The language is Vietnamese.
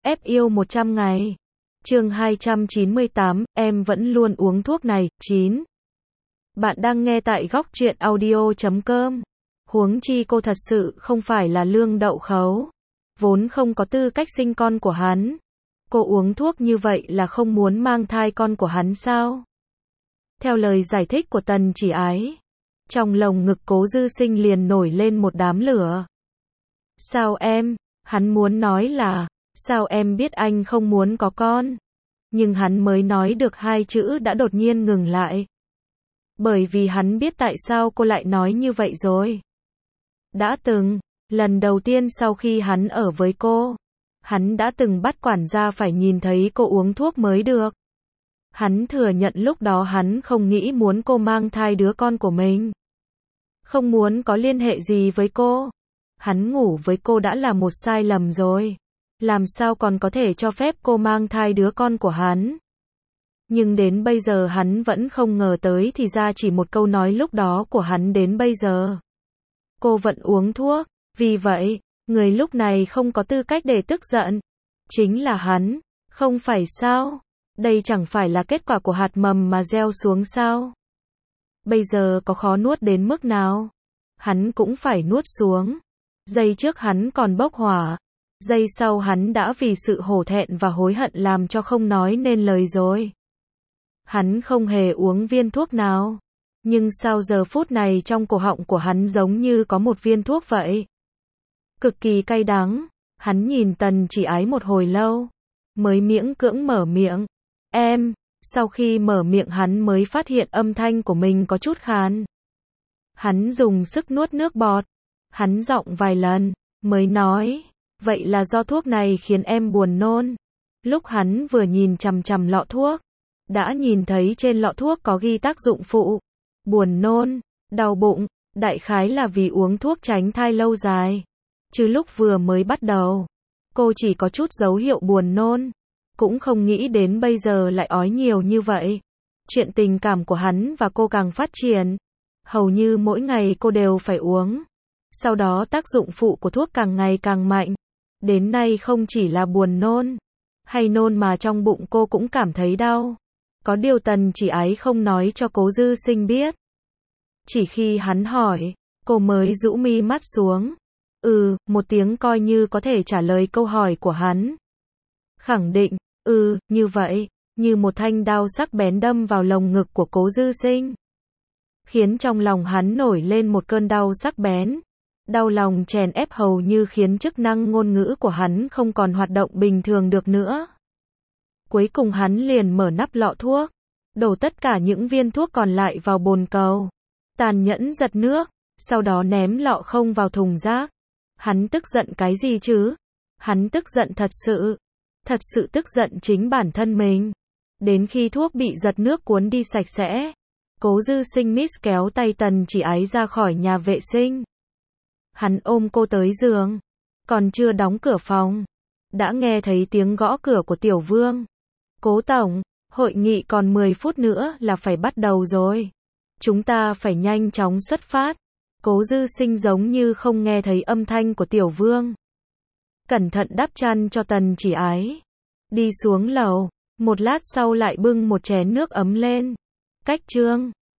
ép yêu 100 ngày. Chương 298, em vẫn luôn uống thuốc này. 9. Bạn đang nghe tại góc truyện audio.com. Huống chi cô thật sự không phải là Lương Đậu Khấu, vốn không có tư cách sinh con của hắn. Cô uống thuốc như vậy là không muốn mang thai con của hắn sao? Theo lời giải thích của Tần Chỉ Ái, trong lồng ngực Cố Dư Sinh liền nổi lên một đám lửa. Sao em? Hắn muốn nói là, sao em biết anh không muốn có con? Nhưng hắn mới nói được hai chữ đã đột nhiên ngừng lại. Bởi vì hắn biết tại sao cô lại nói như vậy rồi. Đã từng, lần đầu tiên sau khi hắn ở với cô, hắn đã từng bắt quản gia phải nhìn thấy cô uống thuốc mới được. Hắn thừa nhận lúc đó hắn không nghĩ muốn cô mang thai đứa con của mình. Không muốn có liên hệ gì với cô. Hắn ngủ với cô đã là một sai lầm rồi. Làm sao còn có thể cho phép cô mang thai đứa con của hắn. Nhưng đến bây giờ hắn vẫn không ngờ tới thì ra chỉ một câu nói lúc đó của hắn đến bây giờ. Cô vẫn uống thuốc, vì vậy, người lúc này không có tư cách để tức giận. Chính là hắn, không phải sao? Đây chẳng phải là kết quả của hạt mầm mà gieo xuống sao? Bây giờ có khó nuốt đến mức nào? Hắn cũng phải nuốt xuống. Giây trước hắn còn bốc hỏa. Giây sau hắn đã vì sự hổ thẹn và hối hận làm cho không nói nên lời rồi. Hắn không hề uống viên thuốc nào. Nhưng sao giờ phút này trong cổ họng của hắn giống như có một viên thuốc vậy. Cực kỳ cay đắng. Hắn nhìn Tần Chỉ Ái một hồi lâu, mới miễn cưỡng mở miệng. Em, sau khi mở miệng hắn mới phát hiện âm thanh của mình có chút khàn. Hắn dùng sức nuốt nước bọt. Hắn giọng vài lần, mới nói, vậy là do thuốc này khiến em buồn nôn. Lúc hắn vừa nhìn chằm chằm lọ thuốc, đã nhìn thấy trên lọ thuốc có ghi tác dụng phụ. Buồn nôn, đau bụng, đại khái là vì uống thuốc tránh thai lâu dài. Chứ lúc vừa mới bắt đầu, cô chỉ có chút dấu hiệu buồn nôn. Cũng không nghĩ đến bây giờ lại ói nhiều như vậy. Chuyện tình cảm của hắn và cô càng phát triển. Hầu như mỗi ngày cô đều phải uống. Sau đó tác dụng phụ của thuốc càng ngày càng mạnh. Đến nay không chỉ là buồn nôn, hay nôn mà trong bụng cô cũng cảm thấy đau. Có điều Tần Chỉ Ái không nói cho Cố Dư Sinh biết. Chỉ khi hắn hỏi, cô mới rũ mi mắt xuống. Một tiếng coi như có thể trả lời câu hỏi của hắn. Khẳng định, như vậy, như một thanh đao sắc bén đâm vào lồng ngực của Cố Dư Sinh. Khiến trong lòng hắn nổi lên một cơn đau sắc bén. Đau lòng chèn ép hầu như khiến chức năng ngôn ngữ của hắn không còn hoạt động bình thường được nữa. Cuối cùng hắn liền mở nắp lọ thuốc, đổ tất cả những viên thuốc còn lại vào bồn cầu. Tàn nhẫn giật nước, sau đó ném lọ không vào thùng rác. Hắn tức giận cái gì chứ? Hắn tức giận thật sự tức giận chính bản thân mình. Đến khi thuốc bị giật nước cuốn đi sạch sẽ, Cố Dư Sinh miss kéo tay Tần Chỉ Ái ra khỏi nhà vệ sinh. Hắn ôm cô tới giường, còn chưa đóng cửa phòng, đã nghe thấy tiếng gõ cửa của Tiểu Vương. Cố tổng, hội nghị còn 10 phút nữa là phải bắt đầu rồi. Chúng ta phải nhanh chóng xuất phát. Cố Dư Sinh giống như không nghe thấy âm thanh của Tiểu Vương. Cẩn thận đắp chăn cho Tần Chỉ Ái. Đi xuống lầu, một lát sau lại bưng một chén nước ấm lên. Cách Trương,